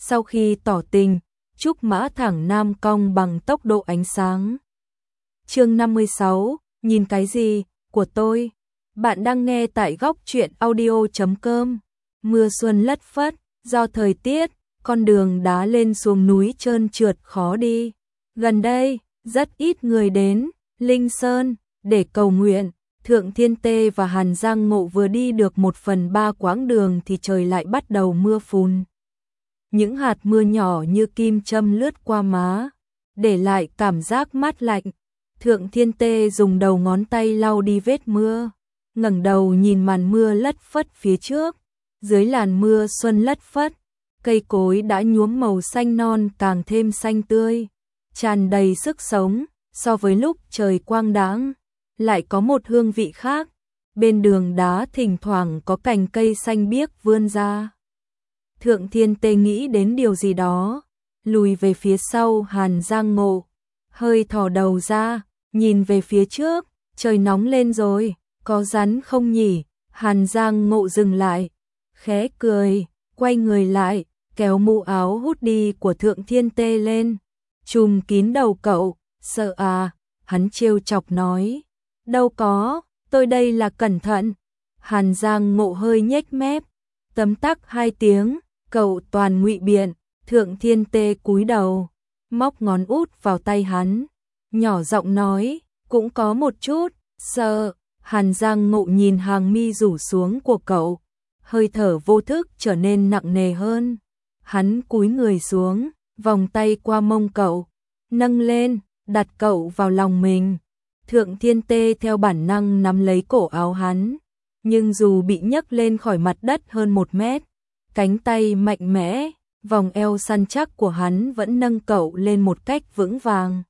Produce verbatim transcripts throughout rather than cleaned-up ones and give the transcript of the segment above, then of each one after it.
sau khi tỏ tình, trúc mã thẳng nam cong bằng tốc độ ánh sáng. Chương năm mươi sáu, nhìn cái gì, của tôi. Bạn đang nghe tại góc truyện audio chấm com. Mưa xuân lất phất, do thời tiết, con đường đá lên xuống núi trơn trượt khó đi. Gần đây, rất ít người đến Linh Sơn để cầu nguyện. Thượng Thiên Tê và Hàn Giang Ngộ vừa đi được một phần ba quãng đường thì trời lại bắt đầu mưa phùn. Những hạt mưa nhỏ như kim châm lướt qua má, để lại cảm giác mát lạnh. Thượng Thiên Tê dùng đầu ngón tay lau đi vết mưa, ngẩng đầu nhìn màn mưa lất phất phía trước. Dưới làn mưa xuân lất phất, cây cối đã nhuốm màu xanh non càng thêm xanh tươi, tràn đầy sức sống, so với lúc trời quang đãng, lại có một hương vị khác. Bên đường đá thỉnh thoảng có cành cây xanh biếc vươn ra. Thượng Thiên Tê nghĩ đến điều gì đó, lùi về phía sau Hàn Giang Ngộ, hơi thò đầu ra, nhìn về phía trước, trời nóng lên rồi, có rắn không nhỉ? Hàn Giang Ngộ dừng lại, khẽ cười, quay người lại, kéo mũ áo hoodie của Thượng Thiên Tê lên, trùm kín đầu cậu. Sợ à? Hắn trêu chọc nói. Đâu có, tôi đây là cẩn thận. Hàn Giang Ngộ hơi nhếch mép, tấm tắc hai tiếng, cậu toàn ngụy biện. Thượng Thiên Tê cúi đầu, móc ngón út vào tay hắn, nhỏ giọng nói, cũng có một chút sợ. Hàn Giang Ngộ nhìn hàng mi rủ xuống của cậu, hơi thở vô thức trở nên nặng nề hơn. Hắn cúi người xuống, vòng tay qua mông cậu, nâng lên, đặt cậu vào lòng mình. Thượng Thiên Tê theo bản năng nắm lấy cổ áo hắn, nhưng dù bị nhấc lên khỏi mặt đất hơn một mét, cánh tay mạnh mẽ, vòng eo săn chắc của hắn vẫn nâng cậu lên một cách vững vàng.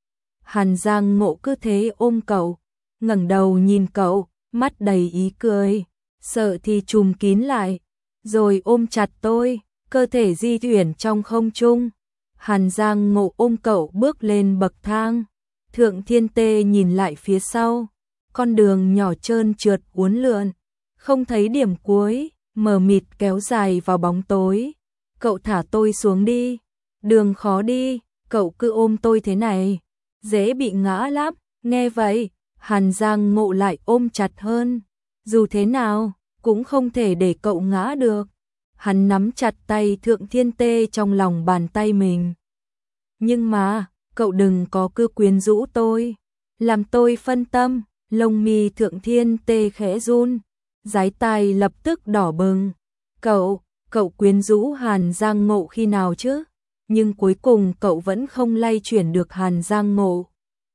Hàn Giang Ngộ cứ thế ôm cậu, ngẩng đầu nhìn cậu, mắt đầy ý cười, sợ thì trùm kín lại, rồi ôm chặt tôi, cơ thể di chuyển trong không trung. Hàn Giang Ngộ ôm cậu bước lên bậc thang. Thượng Thiên Tê nhìn lại phía sau, con đường nhỏ trơn trượt uốn lượn, không thấy điểm cuối, mờ mịt kéo dài vào bóng tối. Cậu thả tôi xuống đi, đường khó đi, cậu cứ ôm tôi thế này, dễ bị ngã lắm. Nghe vậy, Hàn Giang Ngộ lại ôm chặt hơn, dù thế nào, cũng không thể để cậu ngã được. Hắn nắm chặt tay Thượng Thiên Tê trong lòng bàn tay mình. Nhưng mà, cậu đừng có cứ quyến rũ tôi, làm tôi phân tâm. Lông mi Thượng Thiên Tê khẽ run, dái tai lập tức đỏ bừng. Cậu, cậu quyến rũ Hàn Giang Ngộ khi nào chứ? Nhưng cuối cùng cậu vẫn không lay chuyển được Hàn Giang Ngộ.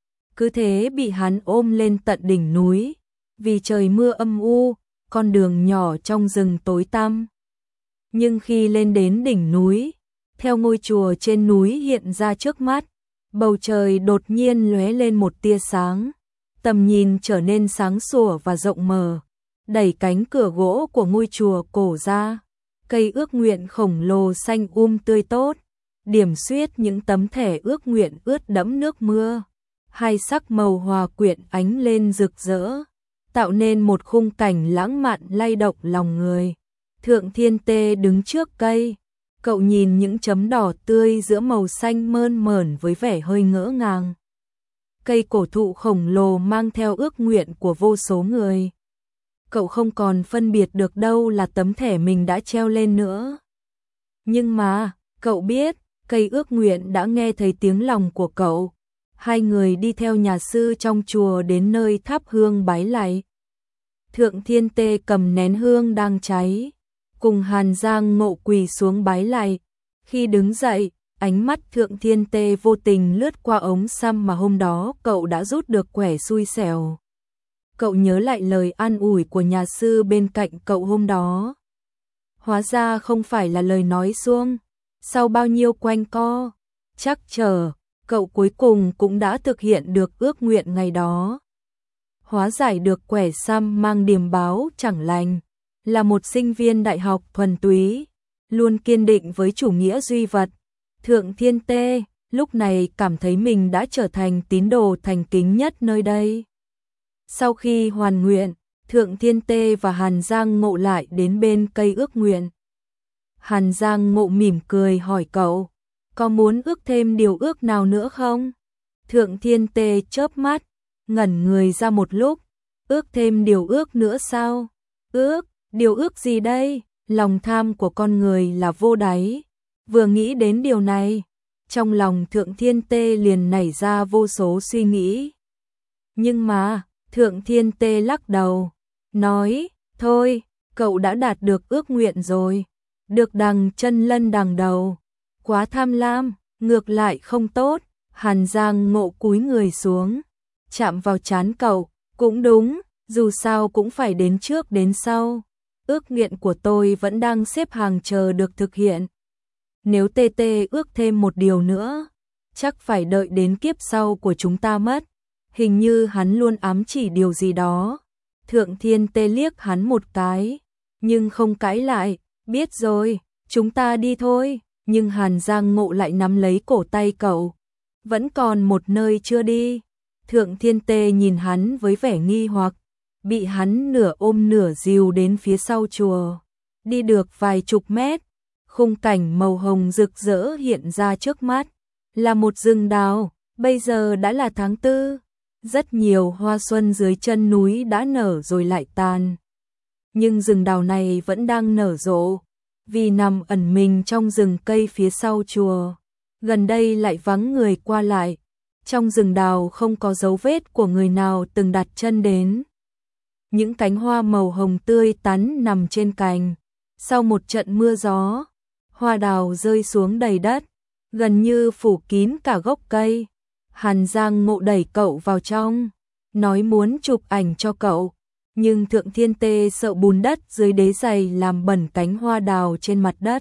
Cứ thế bị hắn ôm lên tận đỉnh núi, vì trời mưa âm u, con đường nhỏ trong rừng tối tăm. Nhưng khi lên đến đỉnh núi, theo ngôi chùa trên núi hiện ra trước mắt, bầu trời đột nhiên lóe lên một tia sáng, tầm nhìn trở nên sáng sủa và rộng mở. Đẩy cánh cửa gỗ của ngôi chùa cổ ra, cây ước nguyện khổng lồ xanh um tươi tốt, điểm xuyết những tấm thẻ ước nguyện ướt đẫm nước mưa, hai sắc màu hòa quyện ánh lên rực rỡ, tạo nên một khung cảnh lãng mạn lay động lòng người. Thượng Thiên Tê đứng trước cây, cậu nhìn những chấm đỏ tươi giữa màu xanh mơn mởn với vẻ hơi ngỡ ngàng. Cây cổ thụ khổng lồ mang theo ước nguyện của vô số người. Cậu không còn phân biệt được đâu là tấm thẻ mình đã treo lên nữa. Nhưng mà, cậu biết, cây ước nguyện đã nghe thấy tiếng lòng của cậu. Hai người đi theo nhà sư trong chùa đến nơi thắp hương bái lạy. Thượng Thiên Tê cầm nén hương đang cháy, cùng Hàn Giang Ngộ quỳ xuống bái lạy. Khi đứng dậy, ánh mắt Thượng Thiên Tê vô tình lướt qua ống xăm mà hôm đó cậu đã rút được quẻ xui xẻo. Cậu nhớ lại lời an ủi của nhà sư bên cạnh cậu hôm đó. Hóa ra không phải là lời nói suông. Sau bao nhiêu quanh co, chắc chờ, cậu cuối cùng cũng đã thực hiện được ước nguyện ngày đó. Hóa giải được quẻ xăm mang điềm báo chẳng lành, là một sinh viên đại học thuần túy, luôn kiên định với chủ nghĩa duy vật. Thượng Thiên Tê lúc này cảm thấy mình đã trở thành tín đồ thành kính nhất nơi đây. Sau khi hoàn nguyện, Thượng Thiên Tê và Hàn Giang Ngộ lại đến bên cây ước nguyện. Hàn Giang Ngộ mỉm cười hỏi cậu, có muốn ước thêm điều ước nào nữa không? Thượng Thiên Tê chớp mắt, ngẩn người ra một lúc, ước thêm điều ước nữa sao? Ước, điều ước gì đây? Lòng tham của con người là vô đáy. Vừa nghĩ đến điều này, trong lòng Thượng Thiên Tê liền nảy ra vô số suy nghĩ. Nhưng mà, Thượng Thiên Tê lắc đầu, nói, thôi, cậu đã đạt được ước nguyện rồi. Được đằng chân lân đằng đầu. Quá tham lam, ngược lại không tốt. Hàn Giang Ngộ cúi người xuống, chạm vào trán cậu, cũng đúng, dù sao cũng phải đến trước đến sau. Ước nguyện của tôi vẫn đang xếp hàng chờ được thực hiện. Nếu tê tê ước thêm một điều nữa, chắc phải đợi đến kiếp sau của chúng ta mất. Hình như hắn luôn ám chỉ điều gì đó. Thượng Thiên Tê liếc hắn một cái, nhưng không cãi lại, biết rồi, chúng ta đi thôi. Nhưng Hàn Giang Ngộ lại nắm lấy cổ tay cậu, vẫn còn một nơi chưa đi. Thượng Thiên Tê nhìn hắn với vẻ nghi hoặc, bị hắn nửa ôm nửa dìu đến phía sau chùa. Đi được vài chục mét, khung cảnh màu hồng rực rỡ hiện ra trước mắt, là một rừng đào. Bây giờ đã là tháng tư, rất nhiều hoa xuân dưới chân núi đã nở rồi lại tàn. Nhưng rừng đào này vẫn đang nở rộ, vì nằm ẩn mình trong rừng cây phía sau chùa. Gần đây lại vắng người qua lại, trong rừng đào không có dấu vết của người nào từng đặt chân đến. Những cánh hoa màu hồng tươi tắn nằm trên cành. Sau một trận mưa gió, hoa đào rơi xuống đầy đất, gần như phủ kín cả gốc cây. Hàn Giang Ngộ đẩy cậu vào trong, nói muốn chụp ảnh cho cậu, nhưng Thượng Thiên Tê sợ bùn đất dưới đế giày làm bẩn cánh hoa đào trên mặt đất.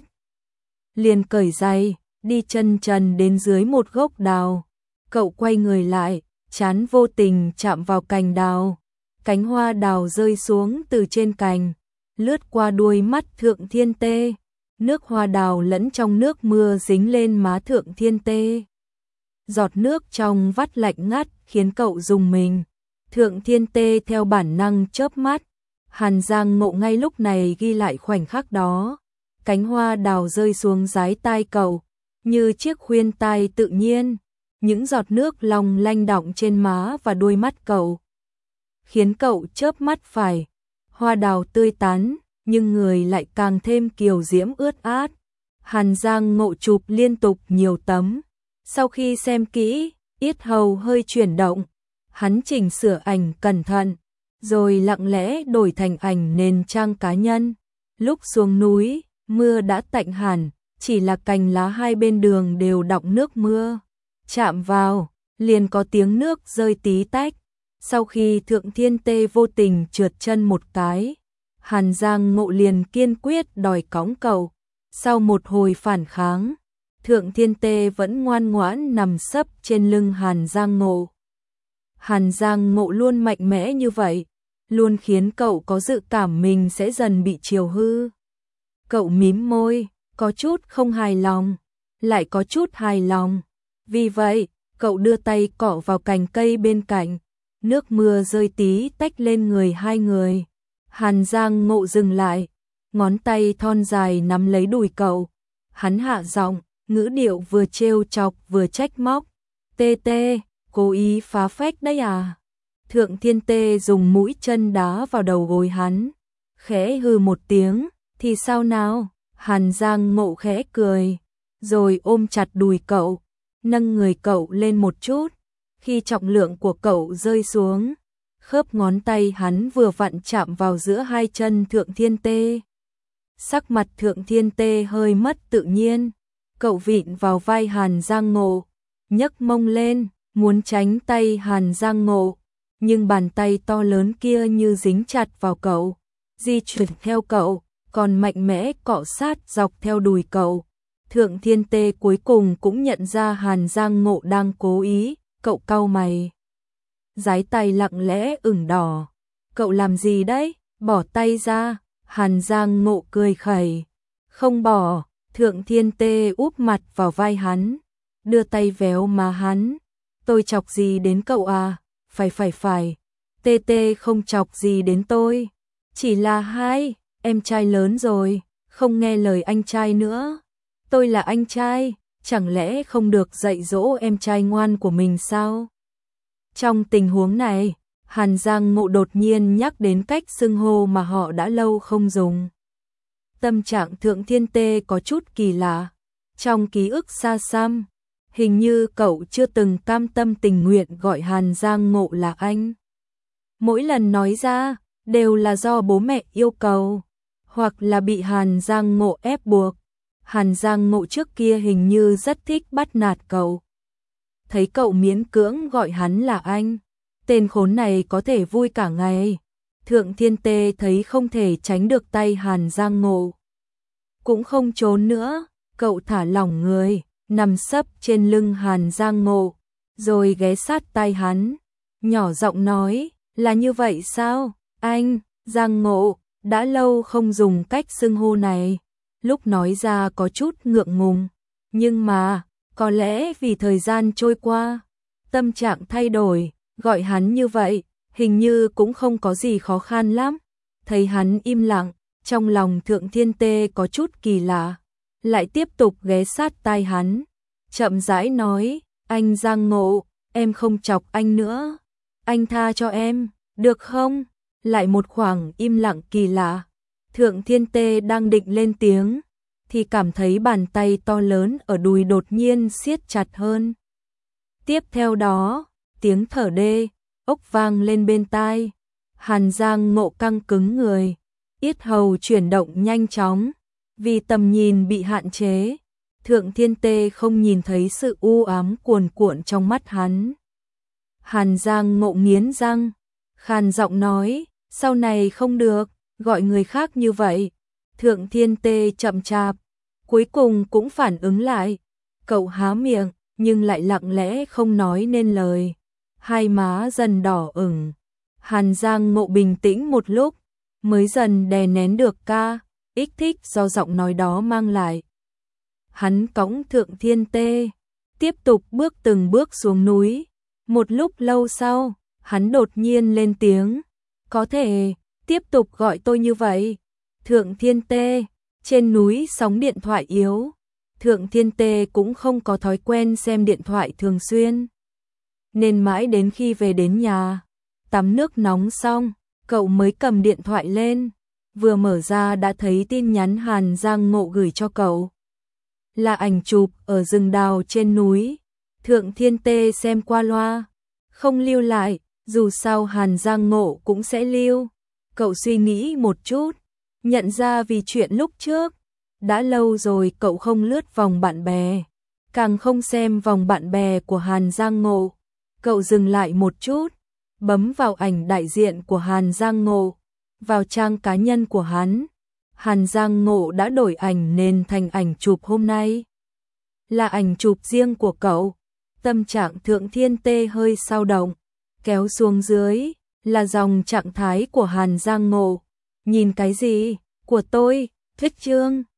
Liền cởi giày, đi chân trần đến dưới một gốc đào. Cậu quay người lại, trán vô tình chạm vào cành đào. Cánh hoa đào rơi xuống từ trên cành, lướt qua đuôi mắt Thượng Thiên Tê. Nước hoa đào lẫn trong nước mưa dính lên má Thượng Thiên Tê. Giọt nước trong vắt lạnh ngắt khiến cậu rùng mình. Thượng Thiên Tê theo bản năng chớp mắt. Hàn Giang Ngộ ngay lúc này ghi lại khoảnh khắc đó. Cánh hoa đào rơi xuống dái tai cậu, như chiếc khuyên tai tự nhiên. Những giọt nước long lanh đọng trên má và đôi mắt cậu, khiến cậu chớp mắt phải. Hoa đào tươi tắn, nhưng người lại càng thêm kiều diễm ướt át. Hàn Giang Ngộ chụp liên tục nhiều tấm. Sau khi xem kỹ, yết hầu hơi chuyển động. Hắn chỉnh sửa ảnh cẩn thận, rồi lặng lẽ đổi thành ảnh nền trang cá nhân. Lúc xuống núi, mưa đã tạnh hẳn, chỉ là cành lá hai bên đường đều đọng nước mưa. Chạm vào, liền có tiếng nước rơi tí tách. Sau khi Thượng Thiên Tê vô tình trượt chân một cái, Hàn Giang Ngộ liền kiên quyết đòi cõng cậu. Sau một hồi phản kháng, Thượng Thiên Tê vẫn ngoan ngoãn nằm sấp trên lưng Hàn Giang Ngộ. Hàn Giang Ngộ luôn mạnh mẽ như vậy, luôn khiến cậu có dự cảm mình sẽ dần bị chiều hư. Cậu mím môi, có chút không hài lòng, lại có chút hài lòng. Vì vậy, cậu đưa tay cọ vào cành cây bên cạnh, nước mưa rơi tí tách lên người hai người. Hàn Giang Ngộ dừng lại, ngón tay thon dài nắm lấy đùi cậu. Hắn hạ giọng, ngữ điệu vừa trêu chọc vừa trách móc. Tê tê, cố ý phá phách đấy à? Thượng Thiên Tê dùng mũi chân đá vào đầu gối hắn, khẽ hừ một tiếng, thì sao nào? Hàn Giang Ngộ khẽ cười, rồi ôm chặt đùi cậu, nâng người cậu lên một chút. Khi trọng lượng của cậu rơi xuống, khớp ngón tay hắn vừa vặn chạm vào giữa hai chân Thượng Thiên Tê. Sắc mặt Thượng Thiên Tê hơi mất tự nhiên, cậu vịn vào vai Hàn Giang Ngộ, nhấc mông lên, muốn tránh tay Hàn Giang Ngộ, nhưng bàn tay to lớn kia như dính chặt vào cậu, di chuyển theo cậu, còn mạnh mẽ cọ sát dọc theo đùi cậu. Thượng Thiên Tê cuối cùng cũng nhận ra Hàn Giang Ngộ đang cố ý, cậu cau mày. Dái tay lặng lẽ ửng đỏ. Cậu làm gì đấy? Bỏ tay ra. Hàn Giang Ngộ cười khẩy. Không bỏ. Thượng Thiên Tê úp mặt vào vai hắn, đưa tay véo má hắn. Tôi chọc gì đến cậu à? Phải phải phải. Tê Tê không chọc gì đến tôi. Chỉ là hai, em trai lớn rồi, không nghe lời anh trai nữa. Tôi là anh trai, chẳng lẽ không được dạy dỗ em trai ngoan của mình sao? Trong tình huống này, Hàn Giang Ngộ đột nhiên nhắc đến cách xưng hô mà họ đã lâu không dùng. Tâm trạng Thượng Thiên Tê có chút kỳ lạ. Trong ký ức xa xăm, hình như cậu chưa từng cam tâm tình nguyện gọi Hàn Giang Ngộ là anh. Mỗi lần nói ra, đều là do bố mẹ yêu cầu, hoặc là bị Hàn Giang Ngộ ép buộc. Hàn Giang Ngộ trước kia hình như rất thích bắt nạt cậu. Thấy cậu miễn cưỡng gọi hắn là anh, tên khốn này có thể vui cả ngày. Thượng Thiên Tê thấy không thể tránh được tay Hàn Giang Ngộ. Cũng không trốn nữa, cậu thả lỏng người, nằm sấp trên lưng Hàn Giang Ngộ, rồi ghé sát tai hắn, nhỏ giọng nói, là như vậy sao, anh, Giang Ngộ, đã lâu không dùng cách xưng hô này. Lúc nói ra có chút ngượng ngùng, nhưng mà, có lẽ vì thời gian trôi qua, tâm trạng thay đổi, gọi hắn như vậy, hình như cũng không có gì khó khăn lắm. Thấy hắn im lặng, trong lòng Thượng Thiên Tê có chút kỳ lạ, lại tiếp tục ghé sát tai hắn, chậm rãi nói, anh Giang Ngộ, em không chọc anh nữa, anh tha cho em, được không? Lại một khoảng im lặng kỳ lạ. Thượng Thiên Tê đang định lên tiếng, thì cảm thấy bàn tay to lớn ở đùi đột nhiên siết chặt hơn. Tiếp theo đó, tiếng thở đê, ốc vang lên bên tai. Hàn Giang Ngộ căng cứng người, yết hầu chuyển động nhanh chóng, vì tầm nhìn bị hạn chế. Thượng Thiên Tê không nhìn thấy sự u ám cuồn cuộn trong mắt hắn. Hàn Giang Ngộ nghiến răng, khàn giọng nói, sau này không được, gọi người khác như vậy. Thượng Thiên Tê chậm chạp, cuối cùng cũng phản ứng lại. Cậu há miệng, nhưng lại lặng lẽ không nói nên lời. Hai má dần đỏ ửng. Hàn Giang Ngộ bình tĩnh một lúc, mới dần đè nén được ca, ích thích do giọng nói đó mang lại. Hắn cõng Thượng Thiên Tê, tiếp tục bước từng bước xuống núi. Một lúc lâu sau, hắn đột nhiên lên tiếng, có thể tiếp tục gọi tôi như vậy. Thượng Thiên Tê, trên núi sóng điện thoại yếu. Thượng Thiên Tê cũng không có thói quen xem điện thoại thường xuyên. Nên mãi đến khi về đến nhà, tắm nước nóng xong, cậu mới cầm điện thoại lên. Vừa mở ra đã thấy tin nhắn Hàn Giang Ngộ gửi cho cậu. Là ảnh chụp ở rừng đào trên núi. Thượng Thiên Tê xem qua loa, không lưu lại, dù sao Hàn Giang Ngộ cũng sẽ lưu. Cậu suy nghĩ một chút, nhận ra vì chuyện lúc trước, đã lâu rồi cậu không lướt vòng bạn bè, càng không xem vòng bạn bè của Hàn Giang Ngộ. Cậu dừng lại một chút, bấm vào ảnh đại diện của Hàn Giang Ngộ, vào trang cá nhân của hắn. Hàn Giang Ngộ đã đổi ảnh nên thành ảnh chụp hôm nay. Là ảnh chụp riêng của cậu. Tâm trạng Thượng Thiên Tê hơi dao động, kéo xuống dưới là dòng trạng thái của Hàn Giang Ngộ. Nhìn cái gì? Của tôi, thích chương.